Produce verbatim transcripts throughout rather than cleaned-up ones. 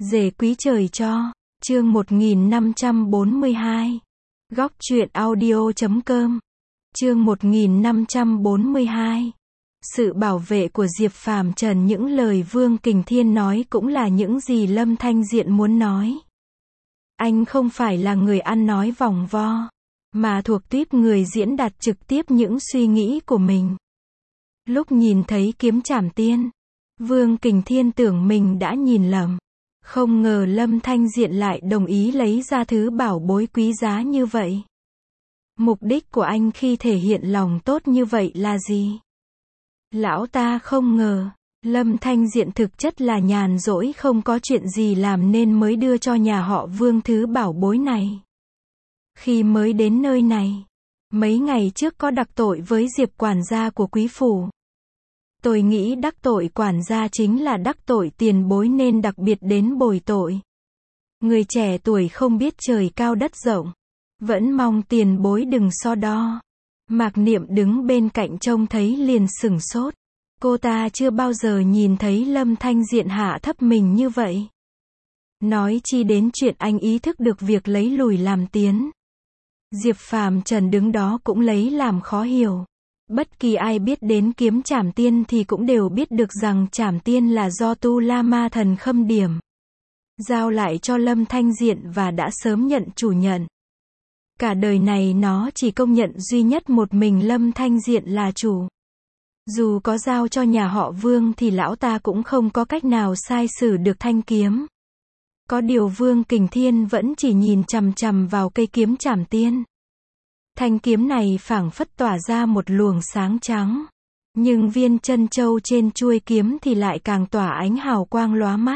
Dề quý trời cho. Chương một nghìn năm trăm bốn mươi hai. Góc truyện audio chấm com. Chương một nghìn năm trăm bốn mươi hai. Sự bảo vệ của Diệp Phàm Trần. Những lời Vương Kình Thiên nói cũng là những gì Lâm Thanh Diện muốn nói. Anh không phải là người ăn nói vòng vo, mà thuộc tuýp người diễn đạt trực tiếp những suy nghĩ của mình. Lúc nhìn thấy kiếm trảm tiên, Vương Kình Thiên tưởng mình đã nhìn lầm. Không ngờ Lâm Thanh Diện lại đồng ý lấy ra thứ bảo bối quý giá như vậy. Mục đích của anh khi thể hiện lòng tốt như vậy là gì? Lão ta không ngờ, Lâm Thanh Diện thực chất là nhàn rỗi không có chuyện gì làm nên mới đưa cho nhà họ Vương thứ bảo bối này. Khi mới đến nơi này, mấy ngày trước có đắc tội với Diệp quản gia của quý phủ. Tôi nghĩ đắc tội quản gia chính là đắc tội tiền bối nên đặc biệt đến bồi tội. Người trẻ tuổi không biết trời cao đất rộng, vẫn mong tiền bối đừng so đo. Mạc Niệm đứng bên cạnh trông thấy liền sửng sốt. Cô ta chưa bao giờ nhìn thấy Lâm Thanh Diện hạ thấp mình như vậy. Nói chi đến chuyện anh ý thức được việc lấy lùi làm tiến. Diệp Phàm Trần đứng đó cũng lấy làm khó hiểu. Bất kỳ ai biết đến kiếm trảm tiên thì cũng đều biết được rằng trảm tiên là do Tu La Ma Thần khâm điểm, giao lại cho Lâm Thanh Diện và đã sớm nhận chủ nhận. Cả đời này nó chỉ công nhận duy nhất một mình Lâm Thanh Diện là chủ. Dù có giao cho nhà họ Vương thì lão ta cũng không có cách nào sai sử được thanh kiếm. Có điều Vương Kình Thiên vẫn chỉ nhìn chằm chằm vào cây kiếm trảm tiên. Thanh kiếm này phảng phất tỏa ra một luồng sáng trắng, nhưng viên chân châu trên chuôi kiếm thì lại càng tỏa ánh hào quang lóa mắt.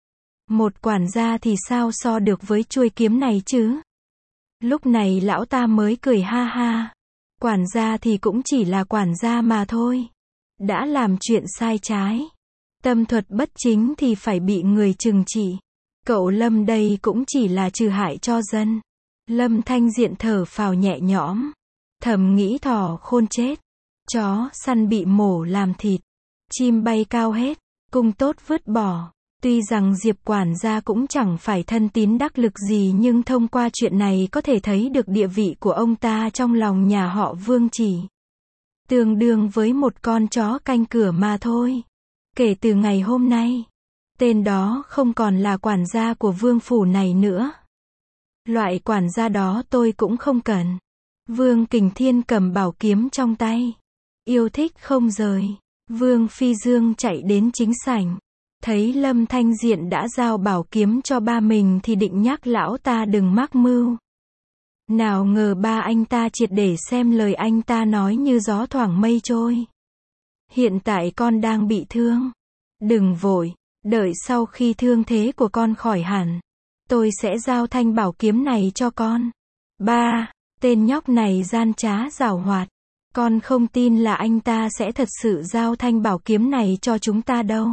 Một quản gia thì sao so được với chuôi kiếm này chứ? Lúc này lão ta mới cười ha ha. Quản gia thì cũng chỉ là quản gia mà thôi. Đã làm chuyện sai trái, tâm thuật bất chính thì phải bị người trừng trị. Cậu Lâm đây cũng chỉ là trừ hại cho dân. Lâm Thanh Diện thở phào nhẹ nhõm, thầm nghĩ thỏ khôn chết, chó săn bị mổ làm thịt, chim bay cao hết, cung tốt vứt bỏ. Tuy rằng Diệp quản gia cũng chẳng phải thân tín đắc lực gì nhưng thông qua chuyện này có thể thấy được địa vị của ông ta trong lòng nhà họ Vương chỉ tương đương với một con chó canh cửa mà thôi. Kể từ ngày hôm nay, tên đó không còn là quản gia của Vương phủ này nữa. Loại quản gia đó tôi cũng không cần. Vương Kình Thiên cầm bảo kiếm trong tay, yêu thích không rời. Vương Phi Dương chạy đến chính sảnh, thấy Lâm Thanh Diện đã giao bảo kiếm cho ba mình thì định nhắc lão ta đừng mắc mưu. Nào ngờ ba anh ta triệt để xem lời anh ta nói như gió thoảng mây trôi. Hiện tại con đang bị thương. Đừng vội, đợi sau khi thương thế của con khỏi hẳn, tôi sẽ giao thanh bảo kiếm này cho con. Ba, tên nhóc này gian trá giảo hoạt. Con không tin là anh ta sẽ thật sự giao thanh bảo kiếm này cho chúng ta đâu.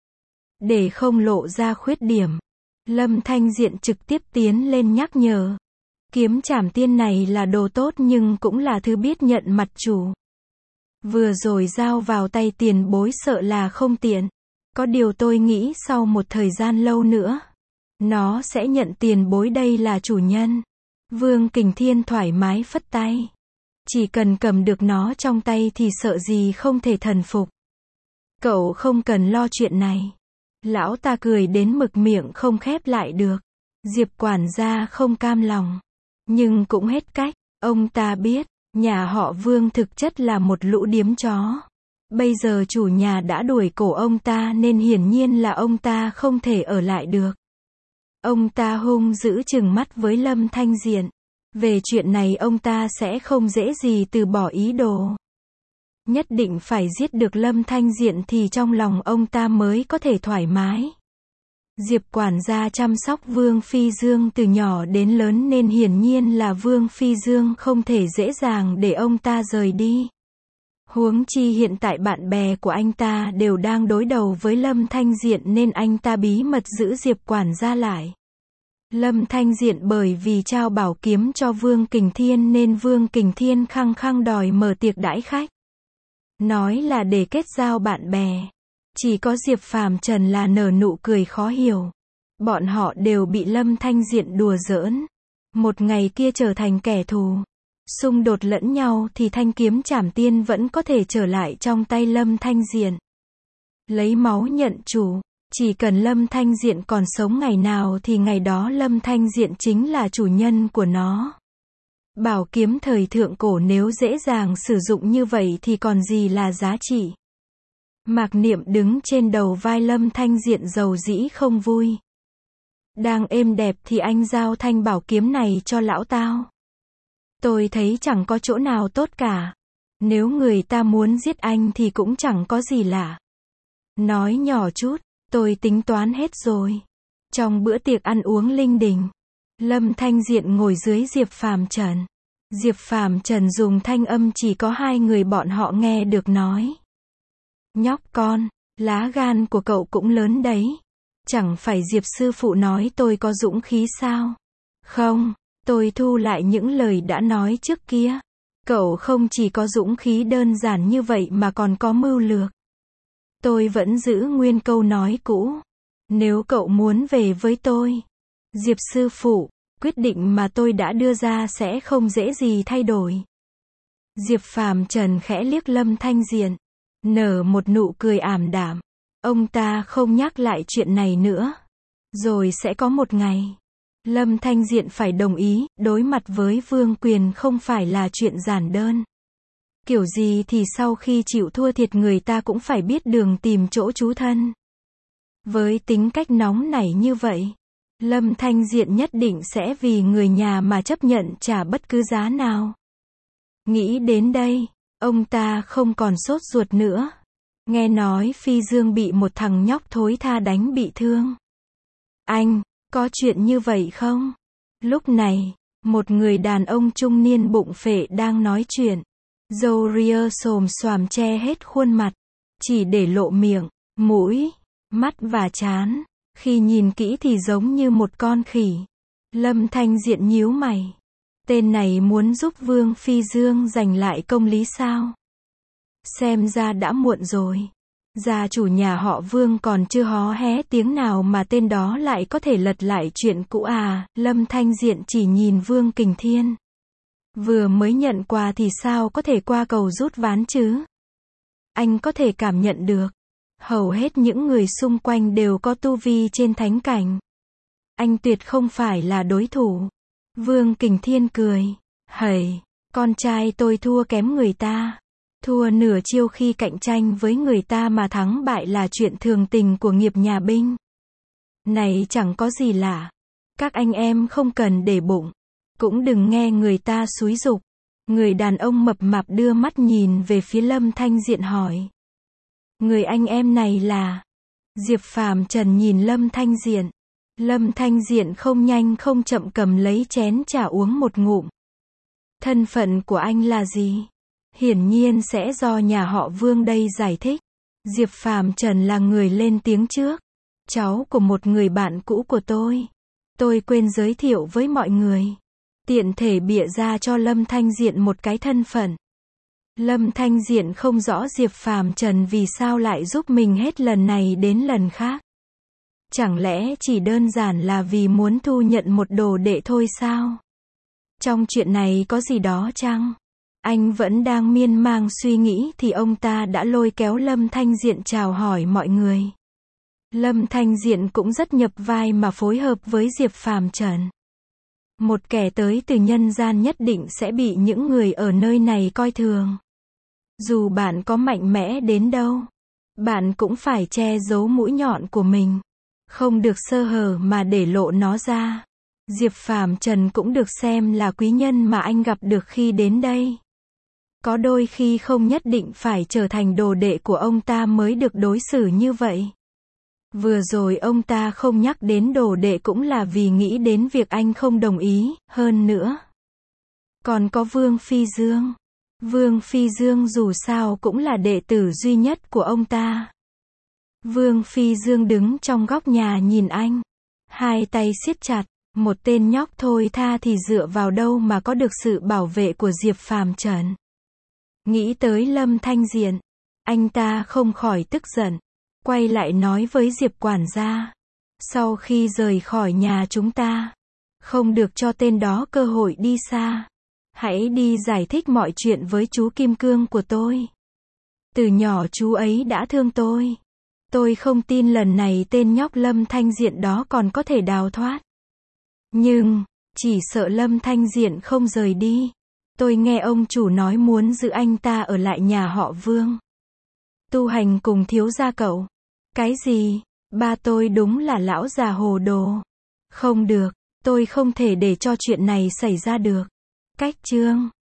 Để không lộ ra khuyết điểm, Lâm Thanh Diện trực tiếp tiến lên nhắc nhở. Kiếm trảm tiên này là đồ tốt nhưng cũng là thứ biết nhận mặt chủ. Vừa rồi giao vào tay tiền bối sợ là không tiện. Có điều tôi nghĩ sau một thời gian lâu nữa, nó sẽ nhận tiền bối đây là chủ nhân. Vương Kình Thiên thoải mái phất tay. Chỉ cần cầm được nó trong tay thì sợ gì không thể thần phục. Cậu không cần lo chuyện này. Lão ta cười đến mực miệng không khép lại được. Diệp quản gia không cam lòng, nhưng cũng hết cách. Ông ta biết, nhà họ Vương thực chất là một lũ điếm chó. Bây giờ chủ nhà đã đuổi cổ ông ta nên hiển nhiên là ông ta không thể ở lại được. Ông ta hung dữ trừng mắt với Lâm Thanh Diện. Về chuyện này ông ta sẽ không dễ gì từ bỏ ý đồ. Nhất định phải giết được Lâm Thanh Diện thì trong lòng ông ta mới có thể thoải mái. Diệp quản gia chăm sóc Vương Phi Dương từ nhỏ đến lớn nên hiển nhiên là Vương Phi Dương không thể dễ dàng để ông ta rời đi. Huống chi hiện tại bạn bè của anh ta đều đang đối đầu với Lâm Thanh Diện nên anh ta bí mật giữ Diệp quản gia lại. Lâm Thanh Diện bởi vì trao bảo kiếm cho Vương Kình Thiên nên Vương Kình Thiên khăng khăng đòi mở tiệc đãi khách. Nói là để kết giao bạn bè. Chỉ có Diệp Phàm Trần là nở nụ cười khó hiểu. Bọn họ đều bị Lâm Thanh Diện đùa giỡn. Một ngày kia trở thành kẻ thù. Xung đột lẫn nhau thì thanh kiếm trảm tiên vẫn có thể trở lại trong tay Lâm Thanh Diện. Lấy máu nhận chủ. Chỉ cần Lâm Thanh Diện còn sống ngày nào thì ngày đó Lâm Thanh Diện chính là chủ nhân của nó. Bảo kiếm thời thượng cổ nếu dễ dàng sử dụng như vậy thì còn gì là giá trị. Mạc Niệm đứng trên đầu vai Lâm Thanh Diện dầu dĩ không vui. Đang êm đẹp thì anh giao thanh bảo kiếm này cho lão tao. Tôi thấy chẳng có chỗ nào tốt cả. Nếu người ta muốn giết anh thì cũng chẳng có gì lạ. Nói nhỏ chút, tôi tính toán hết rồi. Trong bữa tiệc ăn uống linh đình, Lâm Thanh Diện ngồi dưới Diệp Phàm Trần. Diệp Phàm Trần dùng thanh âm chỉ có hai người bọn họ nghe được nói. Nhóc con, lá gan của cậu cũng lớn đấy. Chẳng phải Diệp sư phụ nói tôi có dũng khí sao? Không, tôi thu lại những lời đã nói trước kia. Cậu không chỉ có dũng khí đơn giản như vậy mà còn có mưu lược. Tôi vẫn giữ nguyên câu nói cũ. Nếu cậu muốn về với tôi, Diệp sư phụ, quyết định mà tôi đã đưa ra sẽ không dễ gì thay đổi. Diệp Phàm Trần khẽ liếc Lâm Thanh Diện, nở một nụ cười ảm đạm. Ông ta không nhắc lại chuyện này nữa. Rồi sẽ có một ngày, Lâm Thanh Diện phải đồng ý, đối mặt với vương quyền không phải là chuyện giản đơn. Kiểu gì thì sau khi chịu thua thiệt người ta cũng phải biết đường tìm chỗ trú thân. Với tính cách nóng nảy như vậy, Lâm Thanh Diện nhất định sẽ vì người nhà mà chấp nhận trả bất cứ giá nào. Nghĩ đến đây, ông ta không còn sốt ruột nữa. Nghe nói Phi Dương bị một thằng nhóc thối tha đánh bị thương. Anh, có chuyện như vậy không? Lúc này, một người đàn ông trung niên bụng phệ đang nói chuyện. Râu ria xồm xoàm che hết khuôn mặt, chỉ để lộ miệng, mũi, mắt và trán. Khi nhìn kỹ thì giống như một con khỉ. Lâm Thanh Diện nhíu mày. Tên này muốn giúp Vương Phi Dương giành lại công lý sao? Xem ra đã muộn rồi. Gia chủ nhà họ Vương còn chưa hó hé tiếng nào mà tên đó lại có thể lật lại chuyện cũ à? Lâm Thanh Diện chỉ nhìn Vương Kình Thiên. Vừa mới nhận quà thì sao có thể qua cầu rút ván chứ? Anh có thể cảm nhận được. Hầu hết những người xung quanh đều có tu vi trên thánh cảnh. Anh tuyệt không phải là đối thủ. Vương Kình Thiên cười. Hầy, con trai tôi thua kém người ta. Thua nửa chiêu khi cạnh tranh với người ta mà thắng bại là chuyện thường tình của nghiệp nhà binh. Này chẳng có gì lạ. Các anh em không cần để bụng. Cũng đừng nghe người ta xúi giục. Người đàn ông mập mạp đưa mắt nhìn về phía Lâm Thanh Diện hỏi. Người anh em này là... Diệp Phàm Trần nhìn Lâm Thanh Diện. Lâm Thanh Diện không nhanh không chậm cầm lấy chén trà uống một ngụm. Thân phận của anh là gì? Hiển nhiên sẽ do nhà họ Vương đây giải thích. Diệp Phàm Trần là người lên tiếng trước. Cháu của một người bạn cũ của tôi. Tôi quên giới thiệu với mọi người. Tiện thể bịa ra cho Lâm Thanh Diện một cái thân phận. Lâm Thanh Diện không rõ Diệp Phàm Trần vì sao lại giúp mình hết lần này đến lần khác. Chẳng lẽ chỉ đơn giản là vì muốn thu nhận một đồ đệ thôi sao? Trong chuyện này có gì đó chăng? Anh vẫn đang miên man suy nghĩ thì ông ta đã lôi kéo Lâm Thanh Diện chào hỏi mọi người. Lâm Thanh Diện cũng rất nhập vai mà phối hợp với Diệp Phàm Trần. Một kẻ tới từ nhân gian nhất định sẽ bị những người ở nơi này coi thường. Dù bạn có mạnh mẽ đến đâu, bạn cũng phải che giấu mũi nhọn của mình. Không được sơ hở mà để lộ nó ra. Diệp Phàm Trần cũng được xem là quý nhân mà anh gặp được khi đến đây. Có đôi khi không nhất định phải trở thành đồ đệ của ông ta mới được đối xử như vậy. Vừa rồi ông ta không nhắc đến đồ đệ cũng là vì nghĩ đến việc anh không đồng ý, hơn nữa. Còn có Vương Phi Dương. Vương Phi Dương dù sao cũng là đệ tử duy nhất của ông ta. Vương Phi Dương đứng trong góc nhà nhìn anh. Hai tay siết chặt, một tên nhóc thôi tha thì dựa vào đâu mà có được sự bảo vệ của Diệp Phàm Trần. Nghĩ tới Lâm Thanh Diện, anh ta không khỏi tức giận. Quay lại nói với Diệp quản gia. Sau khi rời khỏi nhà chúng ta, không được cho tên đó cơ hội đi xa. Hãy đi giải thích mọi chuyện với chú Kim Cương của tôi. Từ nhỏ chú ấy đã thương tôi. Tôi không tin lần này tên nhóc Lâm Thanh Diện đó còn có thể đào thoát. Nhưng, chỉ sợ Lâm Thanh Diện không rời đi. Tôi nghe ông chủ nói muốn giữ anh ta ở lại nhà họ Vương. Tu hành cùng thiếu gia cậu. Cái gì? Ba tôi đúng là lão già hồ đồ. Không được, tôi không thể để cho chuyện này xảy ra được. Cách chương